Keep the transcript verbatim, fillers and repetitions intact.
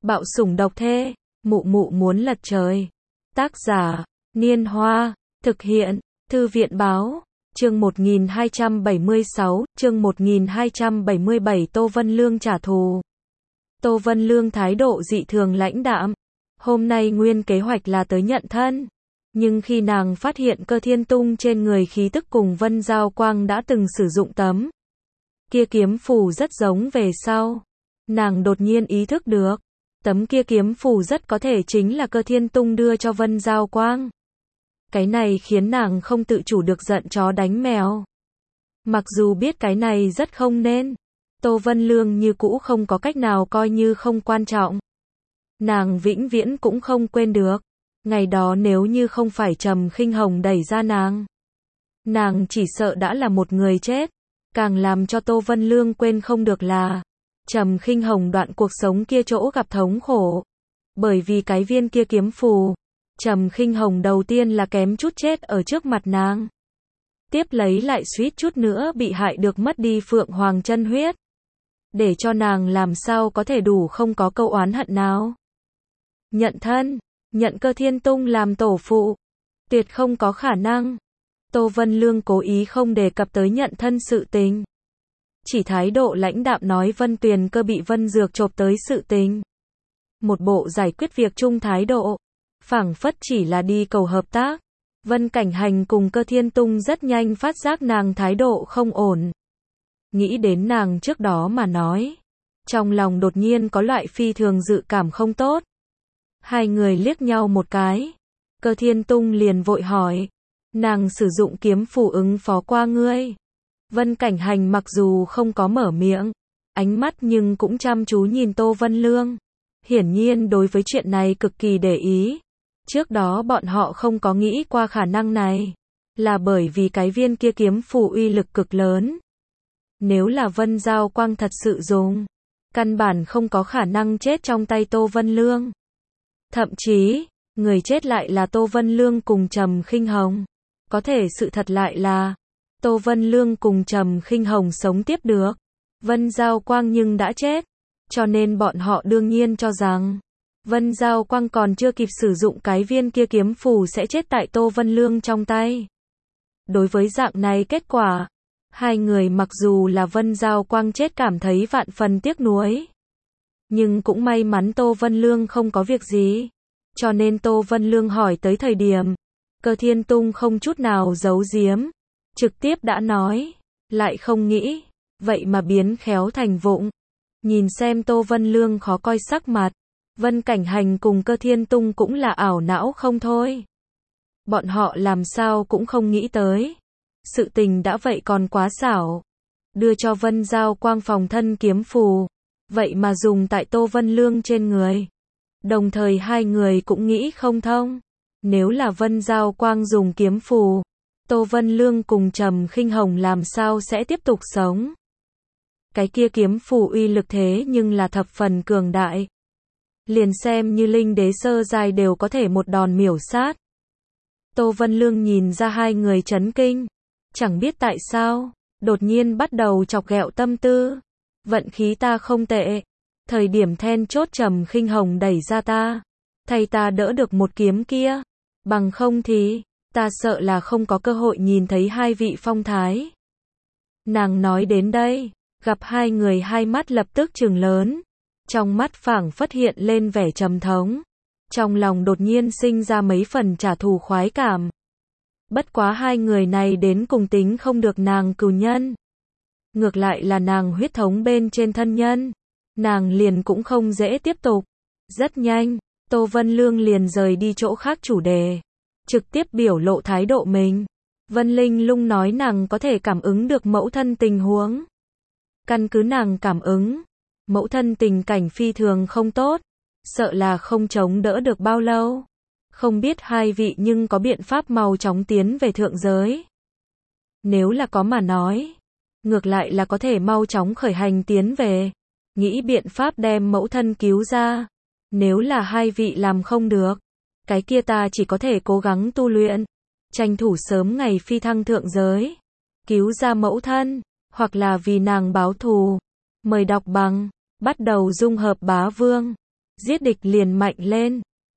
Bạo sủng độc thê, mụ mụ muốn lật trời. Tác giả, Niên Hoa, thực hiện, Thư viện Báo, chương một nghìn hai trăm bảy mươi sáu, chương một nghìn hai trăm bảy mươi bảy Tô Vân Lương trả thù. Tô Vân Lương thái độ dị thường lãnh đạm. Hôm nay nguyên kế hoạch là tới nhận thân. Nhưng khi nàng phát hiện Cơ Thiên Tung trên người khí tức cùng Vân Giao Quang đã từng sử dụng tấm kia kiếm phù rất giống về sau, nàng đột nhiên ý thức được, tấm kia kiếm phù rất có thể chính là Cơ Thiên Tung đưa cho Vân Giao Quang. Cái này khiến nàng không tự chủ được giận chó đánh mèo. Mặc dù biết cái này rất không nên, Tô Vân Lương như cũ không có cách nào coi như không quan trọng. Nàng vĩnh viễn cũng không quên được, ngày đó nếu như không phải Trầm Khinh Hồng đẩy ra nàng, nàng chỉ sợ đã là một người chết. Càng làm cho Tô Vân Lương quên không được là, Trầm Khinh Hồng đoạn cuộc sống kia chỗ gặp thống khổ. Bởi vì cái viên kia kiếm phù, Trầm Khinh Hồng đầu tiên là kém chút chết ở trước mặt nàng. Tiếp lấy lại suýt chút nữa bị hại được mất đi Phượng Hoàng chân huyết. Để cho nàng làm sao có thể đủ không có câu oán hận nào. Nhận thân, nhận Cơ Thiên Tung làm tổ phụ, tuyệt không có khả năng. Tô Vân Lương cố ý không đề cập tới nhận thân sự tình. Chỉ thái độ lãnh đạm nói Vân Tuyền Cơ bị Vân Dược chộp tới sự tình. Một bộ giải quyết việc chung thái độ, phảng phất chỉ là đi cầu hợp tác. Vân Cảnh Hành cùng Cơ Thiên Tung rất nhanh phát giác nàng thái độ không ổn. Nghĩ đến nàng trước đó mà nói, trong lòng đột nhiên có loại phi thường dự cảm không tốt. Hai người liếc nhau một cái, Cơ Thiên Tung liền vội hỏi, nàng sử dụng kiếm phù ứng phó qua ngươi. Vân Cảnh Hành mặc dù không có mở miệng, ánh mắt nhưng cũng chăm chú nhìn Tô Vân Lương. Hiển nhiên đối với chuyện này cực kỳ để ý. Trước đó bọn họ không có nghĩ qua khả năng này, là bởi vì cái viên kia kiếm phù uy lực cực lớn. Nếu là Vân Giao Quang thật sự dùng, căn bản không có khả năng chết trong tay Tô Vân Lương. Thậm chí, người chết lại là Tô Vân Lương cùng Trầm Khinh Hồng. Có thể sự thật lại là, Tô Vân Lương cùng Trầm Khinh Hồng sống tiếp được, Vân Giao Quang nhưng đã chết. Cho nên bọn họ đương nhiên cho rằng, Vân Giao Quang còn chưa kịp sử dụng cái viên kia kiếm phù sẽ chết tại Tô Vân Lương trong tay. Đối với dạng này kết quả, hai người mặc dù là Vân Giao Quang chết cảm thấy vạn phần tiếc nuối. Nhưng cũng may mắn Tô Vân Lương không có việc gì. Cho nên Tô Vân Lương hỏi tới thời điểm, Cơ Thiên Tung không chút nào giấu giếm, trực tiếp đã nói, lại không nghĩ, vậy mà biến khéo thành vụng. Nhìn xem Tô Vân Lương khó coi sắc mặt, Vân Cảnh Hành cùng Cơ Thiên Tung cũng là ảo não không thôi. Bọn họ làm sao cũng không nghĩ tới, sự tình đã vậy còn quá xảo. Đưa cho Vân Giao Quang phòng thân kiếm phù, vậy mà dùng tại Tô Vân Lương trên người. Đồng thời hai người cũng nghĩ không thông, nếu là Vân Giao Quang dùng kiếm phù, Tô Vân Lương cùng Trầm Khinh Hồng làm sao sẽ tiếp tục sống. Cái kia kiếm phù uy lực thế nhưng là thập phần cường đại. Liền xem như linh đế sơ giai đều có thể một đòn miểu sát. Tô Vân Lương nhìn ra hai người chấn kinh, chẳng biết tại sao, đột nhiên bắt đầu chọc ghẹo tâm tư. Vận khí ta không tệ, thời điểm then chốt Trầm Khinh Hồng đẩy ra ta, thay ta đỡ được một kiếm kia, bằng không thì, ta sợ là không có cơ hội nhìn thấy hai vị phong thái. Nàng nói đến đây, gặp hai người hai mắt lập tức trừng lớn, trong mắt phảng phất hiện lên vẻ trầm thống, trong lòng đột nhiên sinh ra mấy phần trả thù khoái cảm. Bất quá hai người này đến cùng tính không được nàng cừu nhân, ngược lại là nàng huyết thống bên trên thân nhân, nàng liền cũng không dễ tiếp tục. Rất nhanh, Tô Vân Lương liền rời đi chỗ khác chủ đề, trực tiếp biểu lộ thái độ mình. Vân Linh Lung nói nàng có thể cảm ứng được mẫu thân tình huống. Căn cứ nàng cảm ứng, mẫu thân tình cảnh phi thường không tốt, sợ là không chống đỡ được bao lâu. Không biết hai vị nhưng có biện pháp mau chóng tiến về thượng giới. Nếu là có mà nói, ngược lại là có thể mau chóng khởi hành tiến về, nghĩ biện pháp đem mẫu thân cứu ra. Nếu là hai vị làm không được, cái kia ta chỉ có thể cố gắng tu luyện, tranh thủ sớm ngày phi thăng thượng giới, cứu ra mẫu thân, hoặc là vì nàng báo thù. Mời đọc bằng, bắt đầu dung hợp bá vương. Giết địch liền mạnh lên.